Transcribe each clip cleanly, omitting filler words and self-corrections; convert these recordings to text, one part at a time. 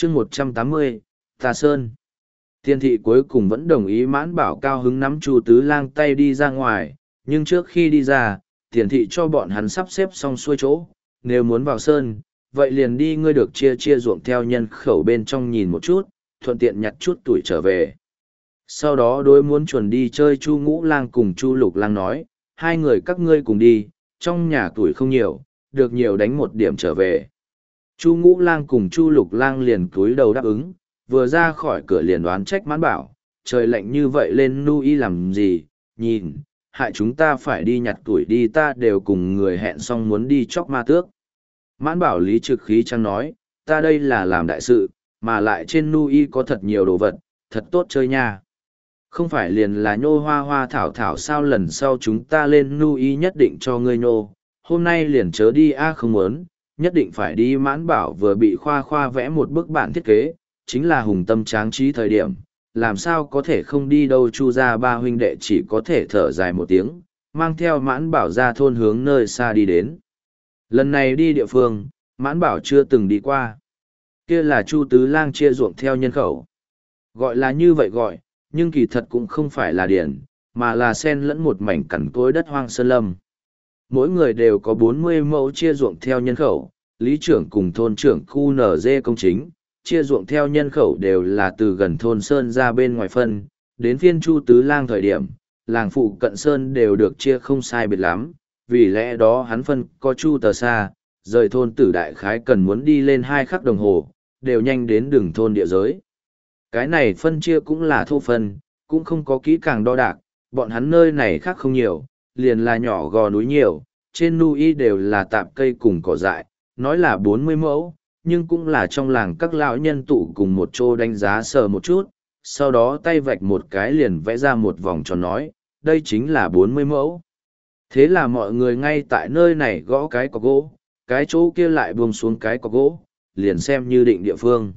chương 180, Tà Sơn. Thiên thị cuối cùng vẫn đồng ý Mãn Bảo cao hứng nắm Chu Tứ Lang tay đi ra ngoài, nhưng trước khi đi ra, Tiền thị cho bọn hắn sắp xếp xong xuôi chỗ, nếu muốn vào sơn, vậy liền đi ngươi được chia chia ruộng theo nhân khẩu bên trong nhìn một chút, thuận tiện nhặt chút tuổi trở về. Sau đó đối muốn chuẩn đi chơi Chu Ngũ Lang cùng Chu Lục Lang nói, hai người các ngươi cùng đi, trong nhà tuổi không nhiều, được nhiều đánh một điểm trở về. Chu Ngũ Lang cùng Chu Lục Lang liền cúi đầu đáp ứng, vừa ra khỏi cửa liền đoán trách Mãn Bảo, trời lạnh như vậy lên nu y làm gì, nhìn, hại chúng ta phải đi nhặt tuổi đi, ta đều cùng người hẹn xong muốn đi chóc ma tước. Mãn Bảo lý trực khí trăng nói, ta đây là làm đại sự, mà lại trên nu y có thật nhiều đồ vật, thật tốt chơi nha. Không phải liền là nhô hoa hoa thảo thảo sao, lần sau chúng ta lên nu y nhất định cho ngươi nhô, hôm nay liền chớ đi a, không muốn, nhất định phải đi. Mãn Bảo vừa bị Khoa Khoa vẽ một bức bản thiết kế, chính là hùng tâm tráng trí thời điểm, làm sao có thể không đi đâu. Chu gia ba huynh đệ chỉ có thể thở dài một tiếng, mang theo Mãn Bảo ra thôn hướng nơi xa đi đến. Lần này đi địa phương, Mãn Bảo chưa từng đi qua. Kia là Chu Tứ Lang chia ruộng theo nhân khẩu. Gọi là như vậy gọi, nhưng kỳ thật cũng không phải là điển, mà là xen lẫn một mảnh cằn cỗi đất hoang sơn lâm. Mỗi người đều có 40 mẫu chia ruộng theo nhân khẩu, lý trưởng cùng thôn trưởng khu NG công chính, chia ruộng theo nhân khẩu đều là từ gần thôn sơn ra bên ngoài phân, đến phiên Chu Tứ Lang thời điểm, làng phụ cận sơn đều được chia không sai biệt lắm, vì lẽ đó hắn phân có Chu tờ xa, rời thôn Tử đại khái cần muốn đi lên 2 khắc đồng hồ, đều nhanh đến đường thôn địa giới. Cái này phân chia cũng là thô phân, cũng không có kỹ càng đo đạc, bọn hắn nơi này khác không nhiều, liền là nhỏ gò núi nhiều, trên núi đều là tạp cây cùng cỏ dại, nói là 40 mẫu, nhưng cũng là trong làng các lão nhân tụ cùng một chỗ đánh giá sờ một chút, sau đó tay vạch một cái liền vẽ ra một vòng tròn nói, đây chính là 40 mẫu. Thế là mọi người ngay tại nơi này gõ cái cọc gỗ, cái chỗ kia lại buông xuống cái cọc gỗ, liền xem như định địa phương.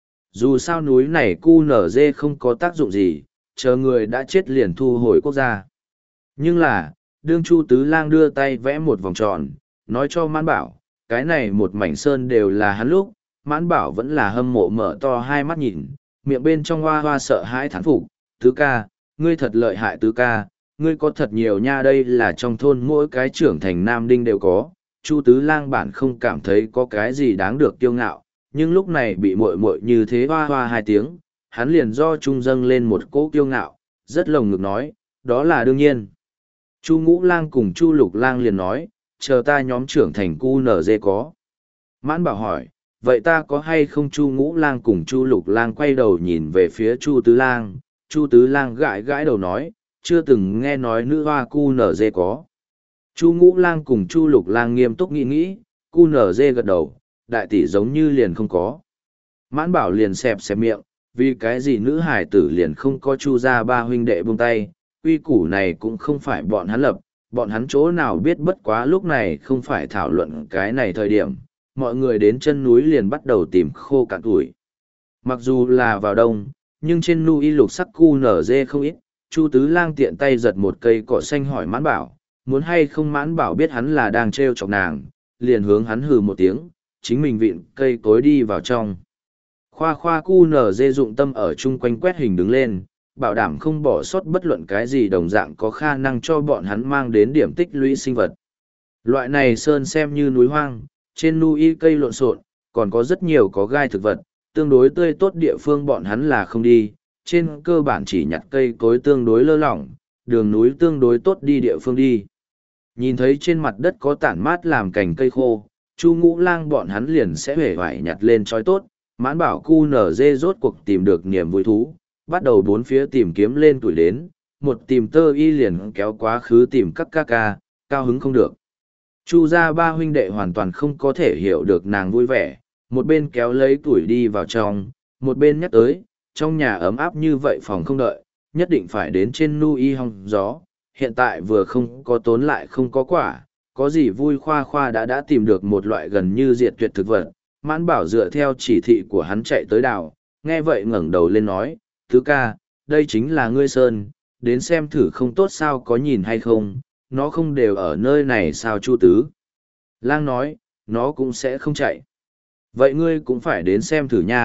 Dù sao núi này cu nở dê không có tác dụng gì, chờ người đã chết liền thu hồi quốc gia. Nhưng là, đương Chu Tứ Lang đưa tay vẽ một vòng tròn, nói cho Mãn Bảo, cái này một mảnh sơn đều là hắn lúc, Mãn Bảo vẫn là hâm mộ mở to hai mắt nhìn, miệng bên trong hoa hoa sợ hãi thán phục, Tứ ca, ngươi thật lợi hại Tứ ca, ngươi có thật nhiều nha, đây là trong thôn mỗi cái trưởng thành nam đinh đều có. Chu Tứ Lang bản không cảm thấy có cái gì đáng được kiêu ngạo, nhưng lúc này bị muội muội như thế hoa hoa 2 tiếng, hắn liền do trung dâng lên một cỗ kiêu ngạo, rất lồng ngực nói, đó là đương nhiên. Chu Ngũ Lang cùng Chu Lục Lang liền nói, chờ ta nhóm trưởng thành cu nở dê có. Mãn Bảo hỏi, vậy ta có hay không? Chu Ngũ Lang cùng Chu Lục Lang quay đầu nhìn về phía Chu Tứ Lang, Chu Tứ Lang gãi gãi đầu nói, chưa từng nghe nói nữ hoa cu nở dê có. Chu Ngũ Lang cùng Chu Lục Lang nghiêm túc nghĩ nghĩ, cu nở dê gật đầu, đại tỷ giống như liền không có. Mãn Bảo liền xẹp xẹp miệng, vì cái gì nữ hải tử liền không có. Chu gia ba huynh đệ buông tay, quy củ này cũng không phải bọn hắn lập, bọn hắn chỗ nào biết, bất quá lúc này không phải thảo luận cái này thời điểm, mọi người đến chân núi liền bắt đầu tìm khô cạn tuổi. Mặc dù là vào đông, nhưng trên núi lục sắc cu nở dê không ít. Chu Tứ Lang tiện tay giật một cây cỏ xanh hỏi Mãn Bảo, muốn hay không? Mãn Bảo biết hắn là đang trêu chọc nàng, liền hướng hắn hừ một tiếng, chính mình vịn cây cối đi vào trong. Khoa Khoa cu nở dê dụng tâm ở chung quanh quét hình đứng lên, bảo đảm không bỏ sót bất luận cái gì đồng dạng có khả năng cho bọn hắn mang đến điểm tích lũy sinh vật. Loại này sơn xem như núi hoang, trên núi cây lộn xộn, còn có rất nhiều có gai thực vật, tương đối tươi tốt địa phương bọn hắn là không đi, trên cơ bản chỉ nhặt cây cối tương đối lơ lỏng, đường núi tương đối tốt đi địa phương đi. Nhìn thấy trên mặt đất có tản mát làm cành cây khô, Chu Ngũ Lang bọn hắn liền sẽ hề vải nhặt lên trói tốt. Mãn Bảo cu nở dê rốt cuộc tìm được niềm vui thú, bắt đầu bốn phía tìm kiếm lên tuổi đến, một tìm tơ y liền kéo quá khứ tìm các ca ca, cao hứng không được. Chu gia ba huynh đệ hoàn toàn không có thể hiểu được nàng vui vẻ, một bên kéo lấy tuổi đi vào trong, một bên nhắc tới, trong nhà ấm áp như vậy phòng không đợi, nhất định phải đến trên nu y hong gió, hiện tại vừa không có tốn lại không có quả, có gì vui. Khoa Khoa đã tìm được một loại gần như diệt tuyệt thực vật. Mãn Bảo dựa theo chỉ thị của hắn chạy tới đào, nghe vậy ngẩng đầu lên nói, Tứ ca, đây chính là ngươi sơn, đến xem thử không tốt sao, có nhìn hay không, nó không đều ở nơi này sao? Chu Tứ Lang nói, nó cũng sẽ không chạy. Vậy ngươi cũng phải đến xem thử nha,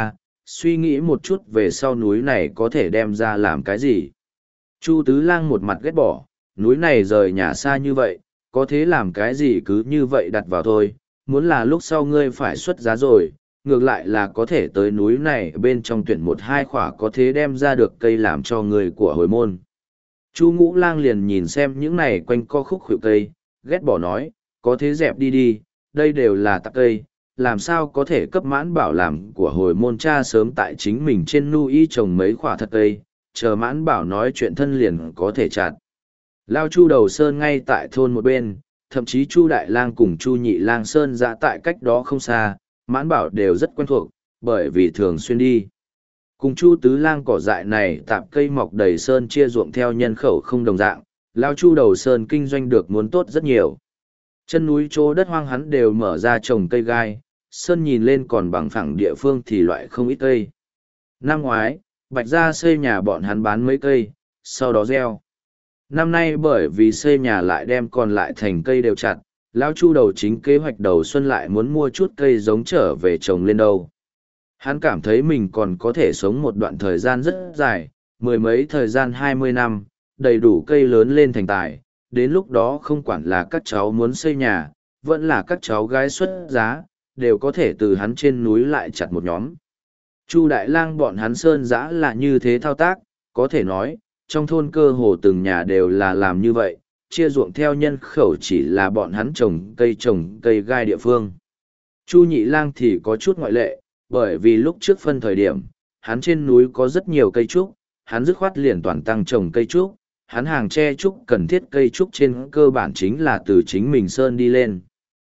suy nghĩ một chút về sau núi này có thể đem ra làm cái gì. Chu Tứ Lang một mặt ghét bỏ, núi này rời nhà xa như vậy, có thế làm cái gì cứ như vậy đặt vào thôi, muốn là lúc sau ngươi phải xuất giá rồi, ngược lại là có thể tới núi này bên trong tuyển một hai khỏa có thế đem ra được cây làm cho người của hồi môn. Chu Ngũ Lang liền nhìn xem những này quanh co khúc khuỷu cây, ghét bỏ nói, có thế dẹp đi đi, đây đều là tạp cây, làm sao có thể cấp Mãn Bảo làm của hồi môn cha sớm tại chính mình trên nu y trồng mấy khỏa thật cây, chờ Mãn Bảo nói chuyện thân liền có thể chặt. Lao Chu Đầu Sơn ngay tại thôn một bên, thậm chí Chu Đại Lang cùng Chu Nhị Lang Sơn ra tại cách đó không xa, Mãn Bảo đều rất quen thuộc, bởi vì thường xuyên đi. Cùng Chu Tứ Lang cỏ dại này tạp cây mọc đầy sơn chia ruộng theo nhân khẩu không đồng dạng, Lao Chu Đầu Sơn kinh doanh được muốn tốt rất nhiều. Chân núi chỗ đất hoang hắn đều mở ra trồng cây gai, sơn nhìn lên còn bằng phẳng địa phương thì loại không ít cây. Năm ngoái, Bạch Gia xây nhà bọn hắn bán mấy cây, sau đó gieo. Năm nay bởi vì xây nhà lại đem còn lại thành cây đều chặt, Lão Chu Đầu chính kế hoạch đầu xuân lại muốn mua chút cây giống trở về trồng lên đâu. Hắn cảm thấy mình còn có thể sống một đoạn thời gian rất dài, mười mấy thời gian 20 năm, đầy đủ cây lớn lên thành tài, đến lúc đó không quản là các cháu muốn xây nhà, vẫn là các cháu gái xuất giá, đều có thể từ hắn trên núi lại chặt một nhóm. Chu Đại Lang bọn hắn sơn dã là như thế thao tác, có thể nói, trong thôn cơ hồ từng nhà đều là làm như vậy, chia ruộng theo nhân khẩu chỉ là bọn hắn trồng cây gai địa phương. Chu Nhị Lang thì có chút ngoại lệ, bởi vì lúc trước phân thời điểm, hắn trên núi có rất nhiều cây trúc, hắn dứt khoát liền toàn tăng trồng cây trúc, hắn hàng tre trúc cần thiết cây trúc trên cơ bản chính là từ chính mình sơn đi lên.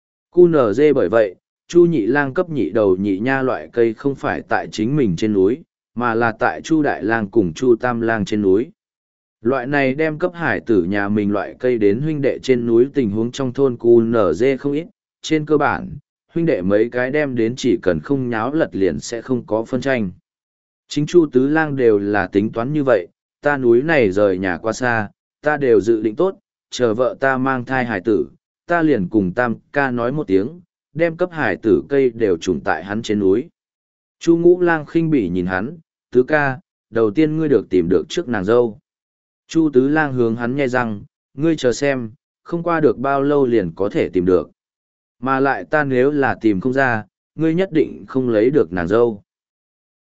QNZ bởi vậy, Chu Nhị Lang cấp nhị đầu nhị nha loại cây không phải tại chính mình trên núi, mà là tại Chu Đại Lang cùng Chu Tam Lang trên núi. Loại này đem cấp hải tử nhà mình loại cây đến huynh đệ trên núi tình huống trong thôn QNZ không ít, trên cơ bản, huynh đệ mấy cái đem đến chỉ cần không nháo lật liền sẽ không có phân tranh. Chính Chu Tứ Lang đều là tính toán như vậy, ta núi này rời nhà qua xa, ta đều dự định tốt, chờ vợ ta mang thai hải tử, ta liền cùng Tam ca nói một tiếng, đem cấp hải tử cây đều trùng tại hắn trên núi. Chu Ngũ Lang khinh bỉ nhìn hắn, Tứ ca, đầu tiên ngươi được tìm được trước nàng dâu. Chu Tứ Lang hướng hắn nhe răng, ngươi chờ xem, không qua được bao lâu liền có thể tìm được. Mà lại ta nếu là tìm không ra, ngươi nhất định không lấy được nàng dâu.